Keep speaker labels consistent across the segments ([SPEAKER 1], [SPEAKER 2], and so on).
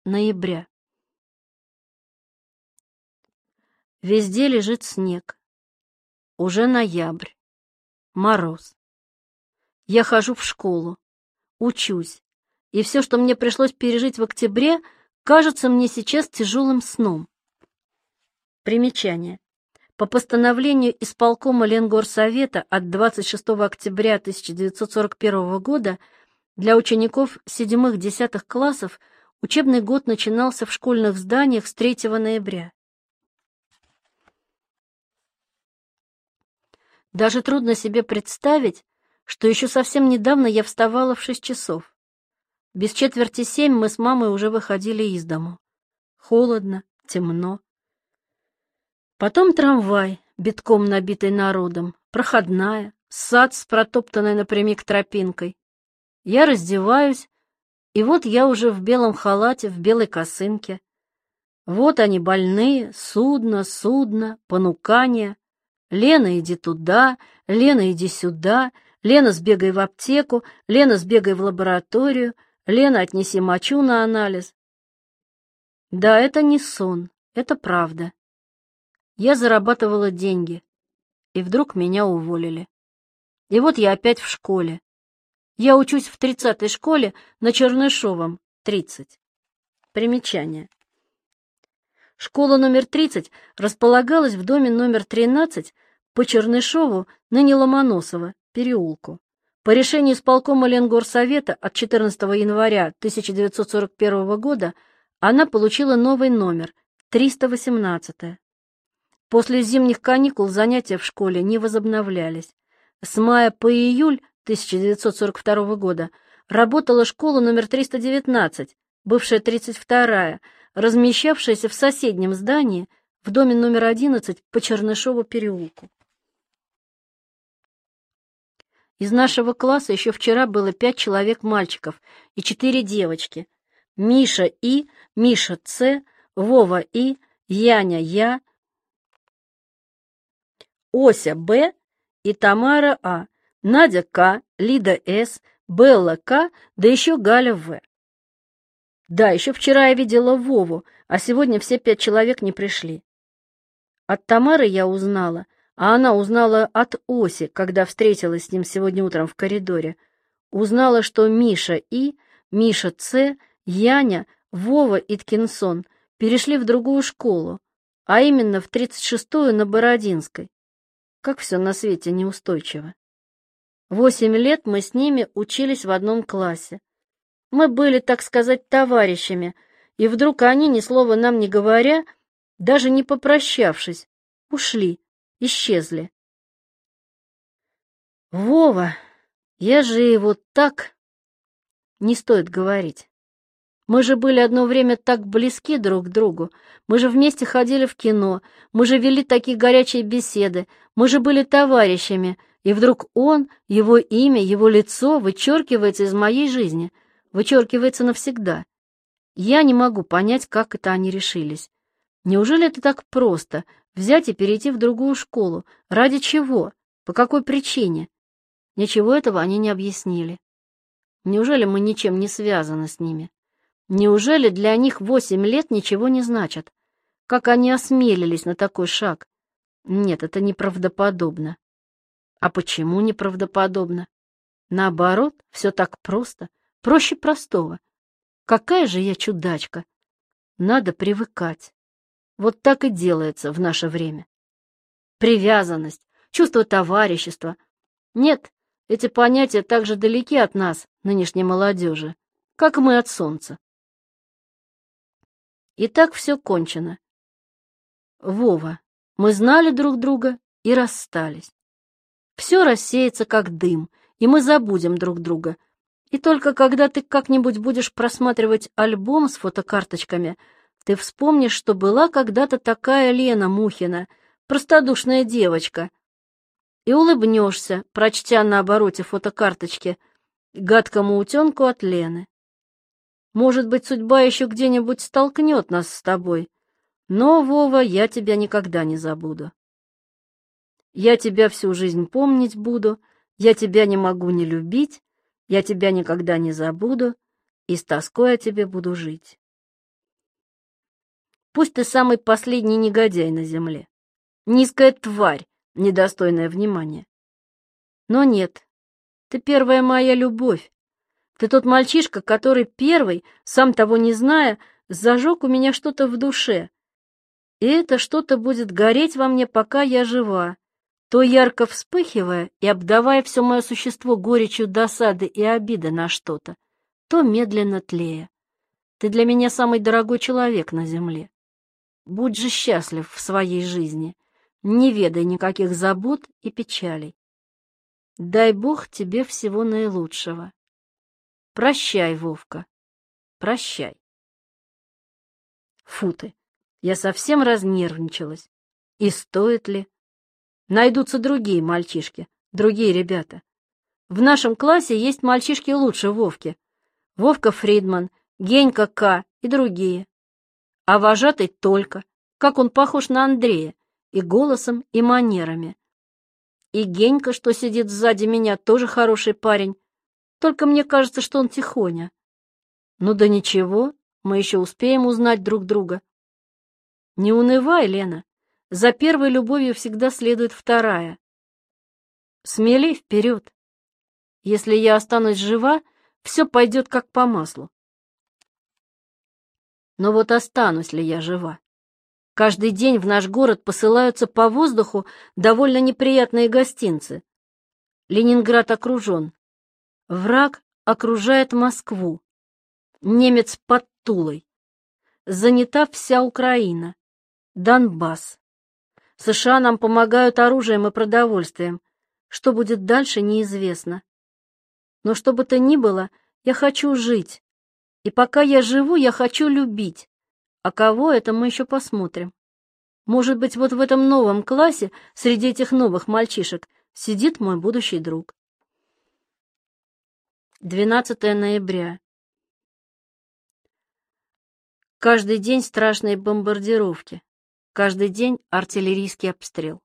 [SPEAKER 1] ноября. Везде лежит снег. Уже ноябрь. Мороз. Я хожу в школу, учусь, и все, что мне пришлось пережить в октябре, кажется мне сейчас тяжелым сном. Примечание. По постановлению исполкома Ленгорсовета от 26 октября 1941 года для учеников 7-10 классов учебный год начинался в школьных зданиях с 3 ноября. Даже трудно себе представить, что еще совсем недавно я вставала в 6 часов. Без 6:45 мы с мамой уже выходили из дому. Холодно, темно. Потом трамвай, битком набитый народом, проходная, сад с протоптанной напрямик тропинкой. Я раздеваюсь, и вот я уже в белом халате, в белой косынке. Вот они больные, судно, понукания. Лена, иди туда, Лена, иди сюда, Лена, сбегай в аптеку, Лена, сбегай в лабораторию, Лена, отнеси мочу на анализ. Да, это не сон, это правда. Я зарабатывала деньги, и вдруг меня уволили. И вот я опять в школе. Я учусь в 30-й школе на Чернышовом, 30. Примечание. Школа номер 30 располагалась в доме номер 13 по Чернышову, ныне Ломоносова, переулку. По решению исполкома Ленгорсовета от 14 января 1941 года она получила новый номер, 318. После зимних каникул занятия в школе не возобновлялись. С мая по июль 1942 года работала школа номер 319, бывшая 32-я, размещавшаяся в соседнем здании в доме номер 11 по Чернышову переулку. Из нашего класса еще вчера было 5 человек мальчиков и 4 девочки. Миша И, Миша Ц, Вова И, Яня Я, Ося Б и Тамара А, Надя К, Лида С, Белла К, да еще Галя В. Да, еще вчера я видела Вову, а сегодня все 5 человек не пришли. От Тамары я узнала, а она узнала от Оси, когда встретилась с ним сегодня утром в коридоре. Узнала, что Миша И, Миша Ц, Яня, Вова Иткинсон перешли в другую школу, а именно в 36-ю на Бородинской. Как все на свете неустойчиво. 8 лет мы с ними учились в одном классе. Мы были, так сказать, товарищами, и вдруг они, ни слова нам не говоря, даже не попрощавшись, ушли, исчезли. Вова, я же его так... Не стоит говорить. Мы же были одно время так близки друг к другу, мы же вместе ходили в кино, мы же вели такие горячие беседы, мы же были товарищами, и вдруг он, его имя, его лицо вычеркивается из моей жизни, вычеркивается навсегда. Я не могу понять, как это они решились. Неужели это так просто — взять и перейти в другую школу? Ради чего? По какой причине? Ничего этого они не объяснили. Неужели мы ничем не связаны с ними? Неужели для них 8 лет ничего не значат? Как они осмелились на такой шаг? Нет, это неправдоподобно. А почему неправдоподобно? Наоборот, все так просто, проще простого. Какая же я чудачка! Надо привыкать. Вот так и делается в наше время. Привязанность, чувство товарищества. Нет, эти понятия так же далеки от нас, нынешней молодежи, как мы от солнца. И так все кончено. Вова, мы знали друг друга и расстались. Все рассеется, как дым, и мы забудем друг друга. И только когда ты как-нибудь будешь просматривать альбом с фотокарточками, ты вспомнишь, что была когда-то такая Лена Мухина, простодушная девочка, и улыбнешься, прочтя на обороте фотокарточки «Гадкому утенку от Лены». Может быть, судьба еще где-нибудь столкнет нас с тобой, но, Вова, я тебя никогда не забуду. Я тебя всю жизнь помнить буду, я тебя не могу не любить, я тебя никогда не забуду и с тоской о тебе буду жить. Пусть ты самый последний негодяй на земле, низкая тварь, недостойная внимания. Но нет, ты первая моя любовь. Ты тот мальчишка, который первый, сам того не зная, зажег у меня что-то в душе. И это что-то будет гореть во мне, пока я жива, то ярко вспыхивая и обдавая все мое существо горечью досады и обиды на что-то, то медленно тлея. Ты для меня самый дорогой человек на земле. Будь же счастлив в своей жизни, не ведай никаких забот и печалей. Дай Бог тебе всего наилучшего. Прощай, Вовка, прощай. Фу ты, я совсем разнервничалась. И стоит ли? Найдутся другие мальчишки, другие ребята. В нашем классе есть мальчишки лучше Вовки. Вовка Фридман, Генька К. и другие. А вожатый только, как он похож на Андрея, и голосом, и манерами. И Генька, что сидит сзади меня, тоже хороший парень, только мне кажется, что он тихоня. Ну да ничего, мы еще успеем узнать друг друга. Не унывай, Лена, за первой любовью всегда следует вторая. Смелей вперед. Если я останусь жива, все пойдет как по маслу. Но вот останусь ли я жива? Каждый день в наш город посылаются по воздуху довольно неприятные гостинцы. Ленинград окружен. Враг окружает Москву. Немец под Тулой. Занята вся Украина. Донбасс. США нам помогают оружием и продовольствием. Что будет дальше, неизвестно. Но что бы то ни было, я хочу жить. И пока я живу, я хочу любить. А кого, это мы еще посмотрим. Может быть, вот в этом новом классе, среди этих новых мальчишек, сидит мой будущий друг. 12 ноября. Каждый день страшные бомбардировки. Каждый день артиллерийский обстрел.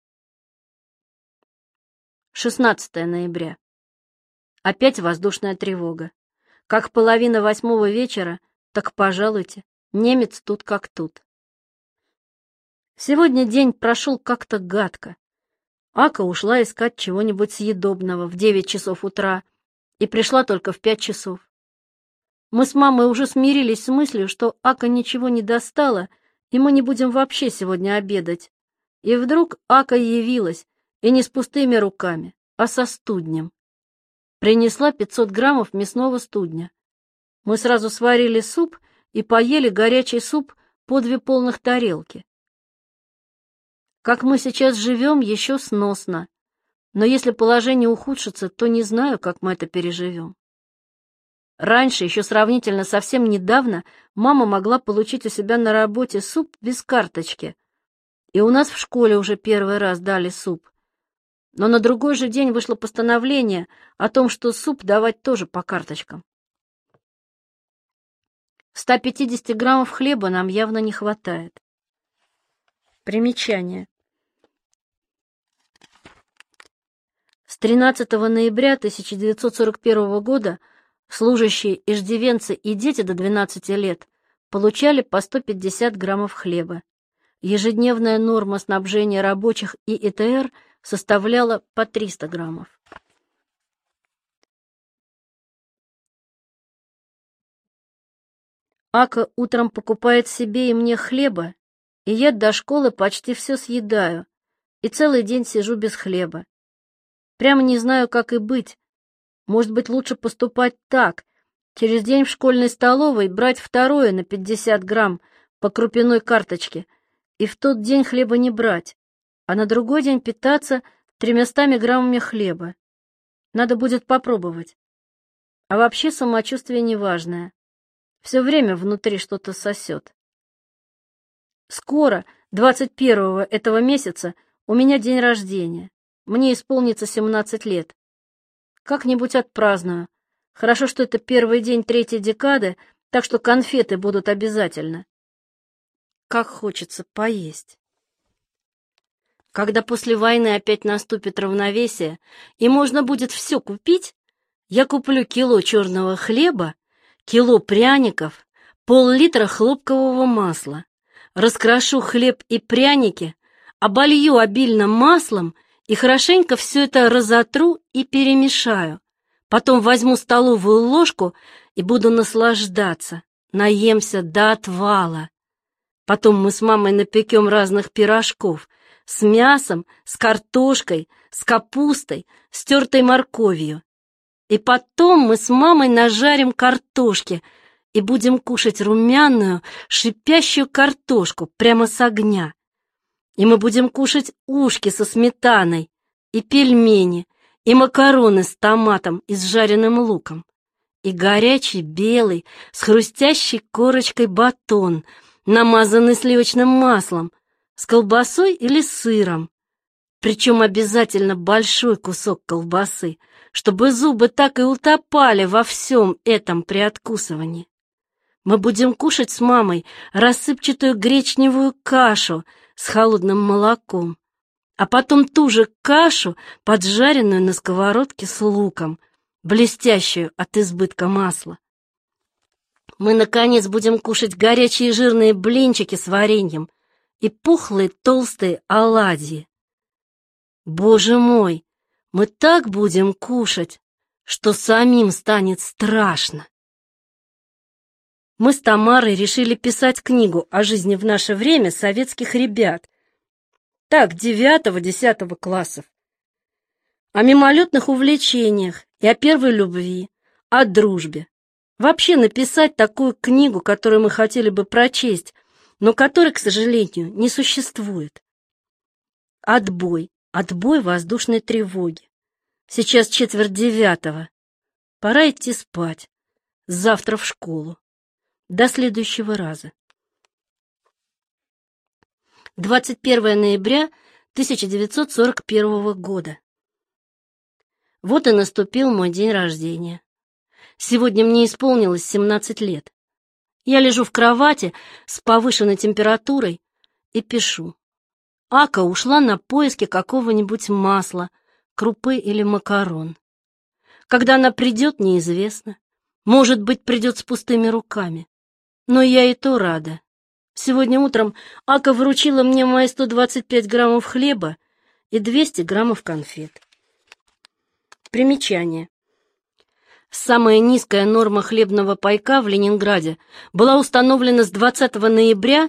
[SPEAKER 1] 16 ноября. Опять воздушная тревога. Как 7:30 вечера, так пожалуйте, немец тут как тут. Сегодня день прошел как-то гадко. Ака ушла искать чего-нибудь съедобного в 9 часов утра и пришла только в 5 часов. Мы с мамой уже смирились с мыслью, что Ака ничего не достала, и мы не будем вообще сегодня обедать. И вдруг Ака явилась, и не с пустыми руками, а со студнем. Принесла 500 граммов мясного студня. Мы сразу сварили суп и поели горячий суп по 2 полных тарелки. Как мы сейчас живем, еще сносно. Но если положение ухудшится, то не знаю, как мы это переживем. Раньше, еще сравнительно совсем недавно, мама могла получить у себя на работе суп без карточки. И у нас в школе уже первый раз дали суп. Но на другой же день вышло постановление о том, что суп давать тоже по карточкам. 150 граммов хлеба нам явно не хватает. Примечание. С 13 ноября 1941 года служащие, иждивенцы и дети до 12 лет получали по 150 граммов хлеба. Ежедневная норма снабжения рабочих и ИТР составляла по 300 граммов. Ака утром покупает себе и мне хлеба, и я до школы почти все съедаю, и целый день сижу без хлеба. Прямо не знаю, как и быть. Может быть, лучше поступать так. Через день в школьной столовой брать второе на 50 грамм по крупяной карточке, и в тот день хлеба не брать, а на другой день питаться 300 граммами хлеба. Надо будет попробовать. А вообще самочувствие неважное. Все время внутри что-то сосет. Скоро, 21-го этого месяца, у меня день рождения. Мне исполнится 17 лет. Как-нибудь отпраздную. Хорошо, что это первый день 3-й декады, так что конфеты будут обязательно. Как хочется поесть. Когда после войны опять наступит равновесие, и можно будет все купить, я куплю кило черного хлеба, кило пряников, пол-литра хлопкового масла, раскрошу хлеб и пряники, оболью обильно маслом и хорошенько все это разотру и перемешаю. Потом возьму столовую ложку и буду наслаждаться, наемся до отвала. Потом мы с мамой напекем разных пирожков с мясом, с картошкой, с капустой, с тертой морковью. И потом мы с мамой нажарим картошки и будем кушать румяную, шипящую картошку прямо с огня. И мы будем кушать ушки со сметаной, и пельмени, и макароны с томатом и с жареным луком, и горячий белый с хрустящей корочкой батон, намазанный сливочным маслом, с колбасой или сыром. Причем обязательно большой кусок колбасы, чтобы зубы так и утопали во всем этом при откусывании. Мы будем кушать с мамой рассыпчатую гречневую кашу с холодным молоком, а потом ту же кашу, поджаренную на сковородке с луком, блестящую от избытка масла. Мы, наконец, будем кушать горячие жирные блинчики с вареньем и пухлые толстые оладьи. Боже мой, мы так будем кушать, что самим станет страшно. Мы с Тамарой решили писать книгу о жизни в наше время советских ребят. Так, 9-10 классов. О мимолетных увлечениях и о первой любви, о дружбе. Вообще написать такую книгу, которую мы хотели бы прочесть, но которой, к сожалению, не существует. Отбой воздушной тревоги. Сейчас 8:45. Пора идти спать. Завтра в школу. До следующего раза. 21 ноября 1941 года. Вот и наступил мой день рождения. Сегодня мне исполнилось 17 лет. Я лежу в кровати с повышенной температурой и пишу. Ака ушла на поиски какого-нибудь масла, крупы или макарон. Когда она придет, неизвестно. Может быть, придет с пустыми руками. Но я и то рада. Сегодня утром Ака вручила мне мои 125 граммов хлеба и 200 граммов конфет. Примечание. Самая низкая норма хлебного пайка в Ленинграде была установлена с 20 ноября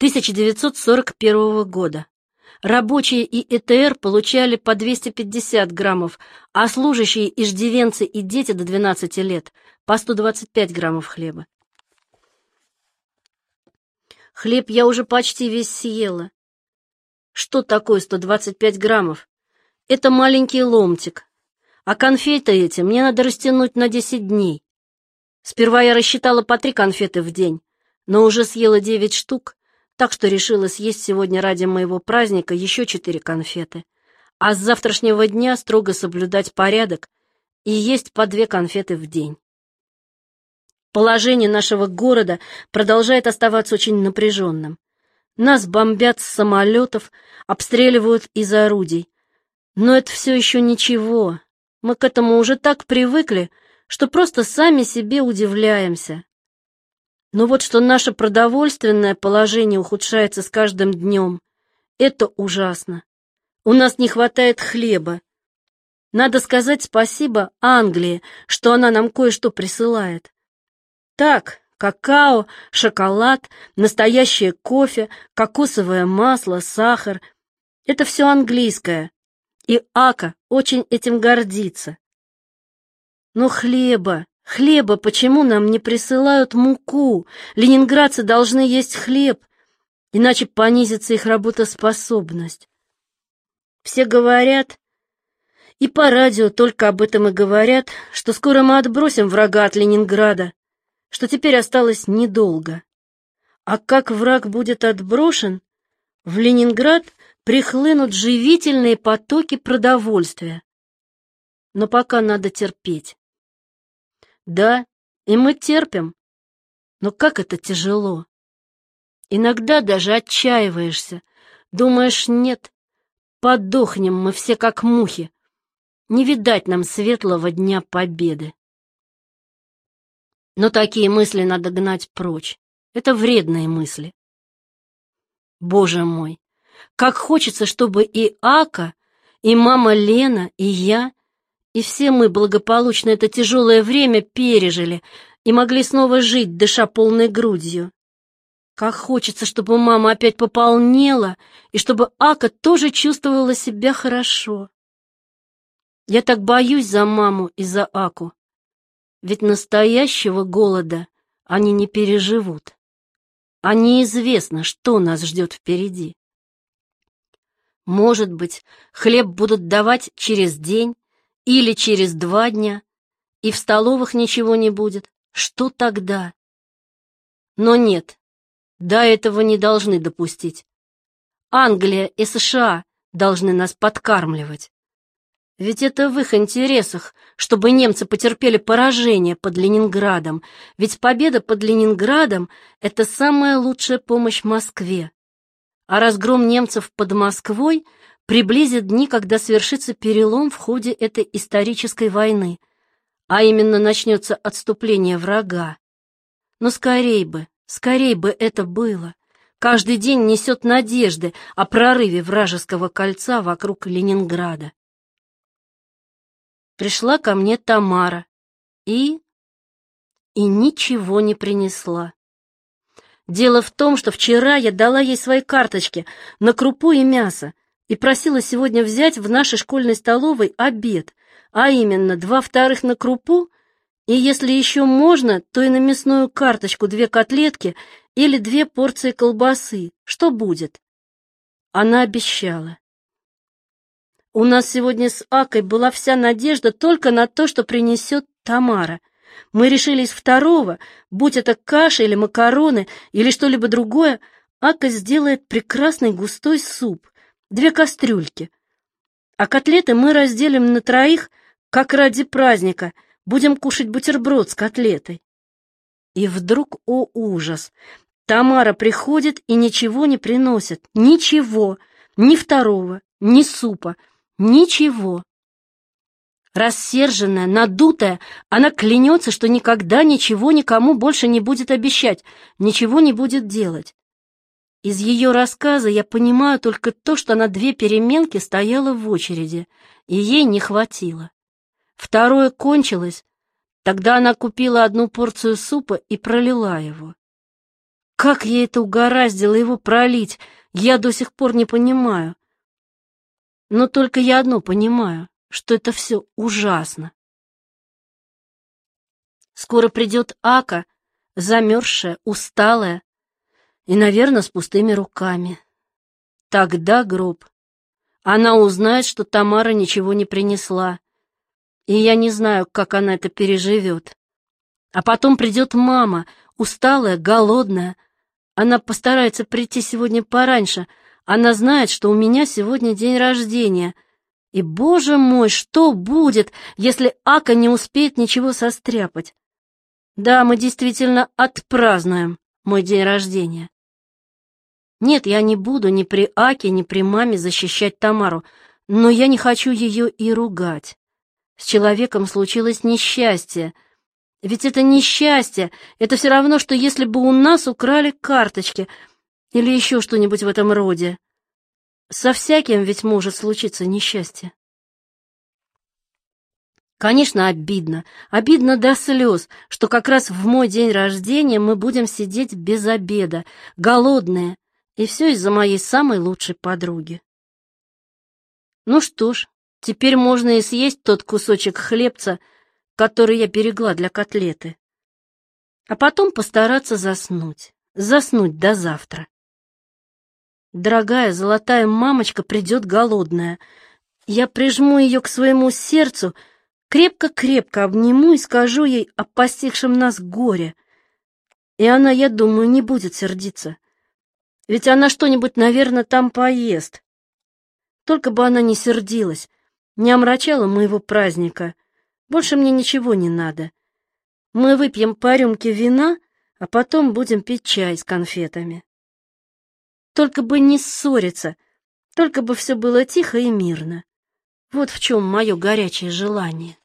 [SPEAKER 1] 1941 года. Рабочие и ЭТР получали по 250 граммов, а служащие, иждивенцы и дети до 12 лет по 125 граммов хлеба. Хлеб я уже почти весь съела. Что такое 125 граммов? Это маленький ломтик. А конфеты эти мне надо растянуть на 10 дней. Сперва я рассчитала по 3 конфеты в день, но уже съела 9 штук, так что решила съесть сегодня ради моего праздника еще 4 конфеты, а с завтрашнего дня строго соблюдать порядок и есть по 2 конфеты в день. Положение нашего города продолжает оставаться очень напряженным. Нас бомбят с самолетов, обстреливают из орудий. Но это все еще ничего. Мы к этому уже так привыкли, что просто сами себе удивляемся. Но вот что наше продовольственное положение ухудшается с каждым днем, это ужасно. У нас не хватает хлеба. Надо сказать спасибо Англии, что она нам кое-что присылает. Так, какао, шоколад, настоящее кофе, кокосовое масло, сахар — это все английское, и Ака очень этим гордится. Но хлеба почему нам не присылают муку? Ленинградцы должны есть хлеб, иначе понизится их работоспособность. Все говорят, и по радио только об этом и говорят, что скоро мы отбросим врага от Ленинграда, что теперь осталось недолго. А как враг будет отброшен, в Ленинград прихлынут живительные потоки продовольствия. Но пока надо терпеть. Да, и мы терпим, но как это тяжело. Иногда даже отчаиваешься, думаешь, нет, подохнем мы все как мухи, не видать нам светлого дня победы. Но такие мысли надо гнать прочь. Это вредные мысли. Боже мой, как хочется, чтобы и Ака, и мама Лена, и я, и все мы благополучно это тяжелое время пережили и могли снова жить, дыша полной грудью. Как хочется, чтобы мама опять пополнела, и чтобы Ака тоже чувствовала себя хорошо. Я так боюсь за маму и за Аку, ведь настоящего голода они не переживут, а неизвестно, что нас ждет впереди. Может быть, хлеб будут давать через день или через 2 дня, и в столовых ничего не будет. Что тогда? Но нет, до этого не должны допустить. Англия и США должны нас подкармливать. Ведь это в их интересах, чтобы немцы потерпели поражение под Ленинградом, ведь победа под Ленинградом — это самая лучшая помощь Москве. А разгром немцев под Москвой приблизит дни, когда свершится перелом в ходе этой исторической войны, а именно начнется отступление врага. Но скорей бы это было. Каждый день несет надежды о прорыве вражеского кольца вокруг Ленинграда. Пришла ко мне Тамара и ничего не принесла. Дело в том, что вчера я дала ей свои карточки на крупу и мясо и просила сегодня взять в нашей школьной столовой обед, а именно 2/2 на крупу и, если еще можно, то и на мясную карточку 2 котлетки или 2 порции колбасы. Что будет? Она обещала. У нас сегодня с Акой была вся надежда только на то, что принесет Тамара. Мы решили из второго, будь это каша или макароны, или что-либо другое, Ака сделает прекрасный густой суп, 2 кастрюльки. А котлеты мы разделим на 3, как ради праздника, будем кушать бутерброд с котлетой. И вдруг, о ужас, Тамара приходит и ничего не приносит, ничего, ни второго, ни супа, ничего. Рассерженная, надутая, она клянется, что никогда ничего никому больше не будет обещать, ничего не будет делать. Из ее рассказа я понимаю только то, что она 2 переменки стояла в очереди, и ей не хватило. Второе кончилось, тогда она купила 1 порцию супа и пролила его. Как ей это угораздило его пролить, я до сих пор не понимаю. Но только я одно понимаю, что это все ужасно. Скоро придет Ака, замерзшая, усталая и, наверное, с пустыми руками. Тогда гроб. Она узнает, что Тамара ничего не принесла, и я не знаю, как она это переживет. А потом придет мама, усталая, голодная. Она постарается прийти сегодня пораньше. Она знает, что у меня сегодня день рождения. И, боже мой, что будет, если Ака не успеет ничего состряпать? Да, мы действительно отпразднуем мой день рождения. Нет, я не буду ни при Аке, ни при маме защищать Тамару, но я не хочу ее и ругать. С человеком случилось несчастье. Ведь это несчастье, это все равно, что если бы у нас украли карточки или еще что-нибудь в этом роде. Со всяким ведь может случиться несчастье. Конечно, обидно до слез, что как раз в мой день рождения мы будем сидеть без обеда, голодные, и все из-за моей самой лучшей подруги. Ну что ж, теперь можно и съесть тот кусочек хлебца, который я берегла для котлеты, а потом постараться заснуть до завтра. Дорогая золотая мамочка придет голодная. Я прижму ее к своему сердцу, крепко-крепко обниму и скажу ей о постигшем нас горе. И она, я думаю, не будет сердиться. Ведь она что-нибудь, наверное, там поест. Только бы она не сердилась, не омрачала моего праздника. Больше мне ничего не надо. Мы выпьем по рюмке вина, а потом будем пить чай с конфетами. Только бы не ссориться, только бы все было тихо и мирно. Вот в чем мое горячее желание.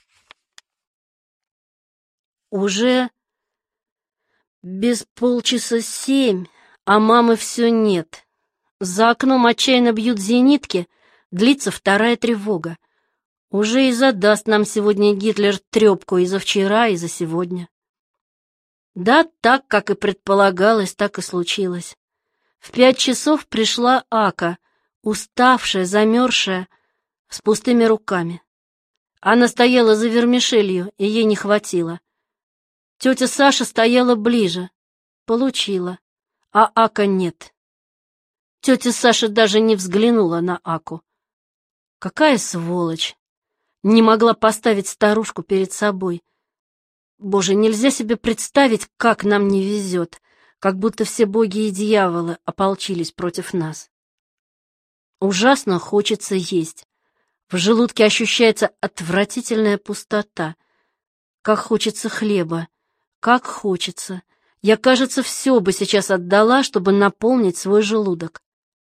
[SPEAKER 1] Уже без 6:30, а мамы все нет. За окном отчаянно бьют зенитки, длится вторая тревога. Уже и задаст нам сегодня Гитлер трепку и за вчера, и за сегодня. Да, так, как и предполагалось, так и случилось. В 5 часов пришла Ака, уставшая, замерзшая, с пустыми руками. Она стояла за вермишелью, и ей не хватило. Тетя Саша стояла ближе. Получила. А Ака нет. Тетя Саша даже не взглянула на Аку. Какая сволочь! Не могла поставить старушку перед собой. Боже, нельзя себе представить, как нам не везет, как будто все боги и дьяволы ополчились против нас. Ужасно хочется есть. В желудке ощущается отвратительная пустота. Как хочется хлеба, как хочется. Я, кажется, все бы сейчас отдала, чтобы наполнить свой желудок.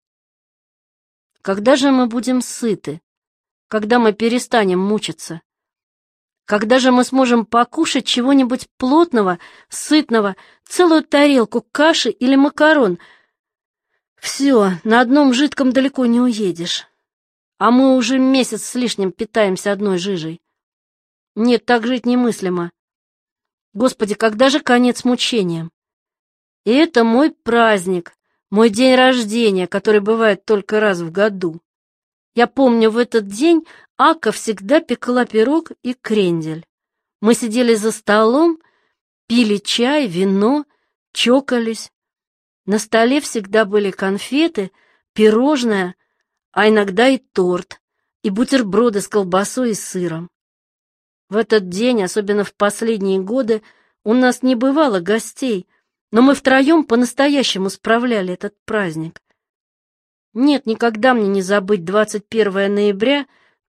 [SPEAKER 1] Когда же мы будем сыты? Когда мы перестанем мучиться? Когда же мы сможем покушать чего-нибудь плотного, сытного, целую тарелку каши или макарон? Все, на одном жидком далеко не уедешь. А мы уже месяц с лишним питаемся одной жижей. Нет, так жить немыслимо. Господи, когда же конец мучениям? И это мой праздник, мой день рождения, который бывает только раз в году. Я помню, в этот день Ака всегда пекла пирог и крендель. Мы сидели за столом, пили чай, вино, чокались. На столе всегда были конфеты, пирожное, а иногда и торт, и бутерброды с колбасой и сыром. В этот день, особенно в последние годы, у нас не бывало гостей, но мы втроем по-настоящему справляли этот праздник. Нет, никогда мне не забыть 21 ноября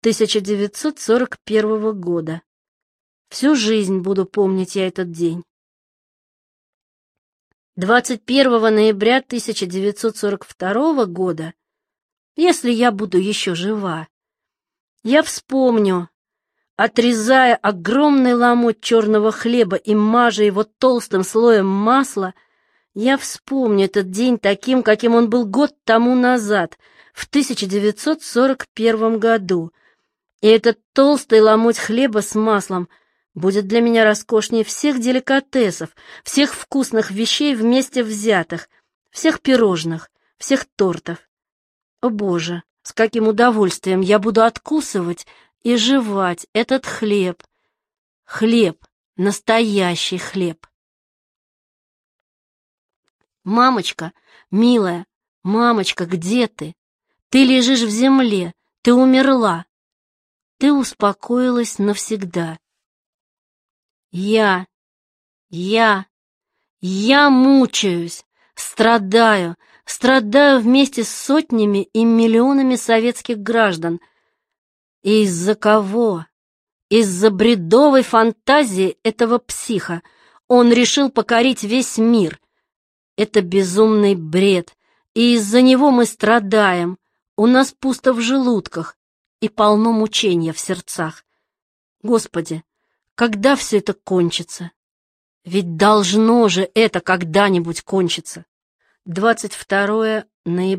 [SPEAKER 1] 1941 года. Всю жизнь буду помнить я этот день. 21 ноября 1942 года, если я буду еще жива, я вспомню, отрезая огромный ломоть черного хлеба и мажа его толстым слоем масла, я вспомню этот день таким, каким он был год тому назад, в 1941 году, и этот толстый ломоть хлеба с маслом будет для меня роскошнее всех деликатесов, всех вкусных вещей вместе взятых, всех пирожных, всех тортов. О, Боже, с каким удовольствием я буду откусывать и жевать этот хлеб. Хлеб, настоящий хлеб. Мамочка, милая, мамочка, где ты? Ты лежишь в земле, ты умерла. Ты успокоилась навсегда. Я мучаюсь, страдаю вместе с сотнями и миллионами советских граждан. И из-за кого? Из-за бредовой фантазии этого психа он решил покорить весь мир. Это безумный бред, и из-за него мы страдаем. У нас пусто в желудках и полно мучения в сердцах. Господи, когда все это кончится? Ведь должно же это когда-нибудь кончиться. 22 ноября.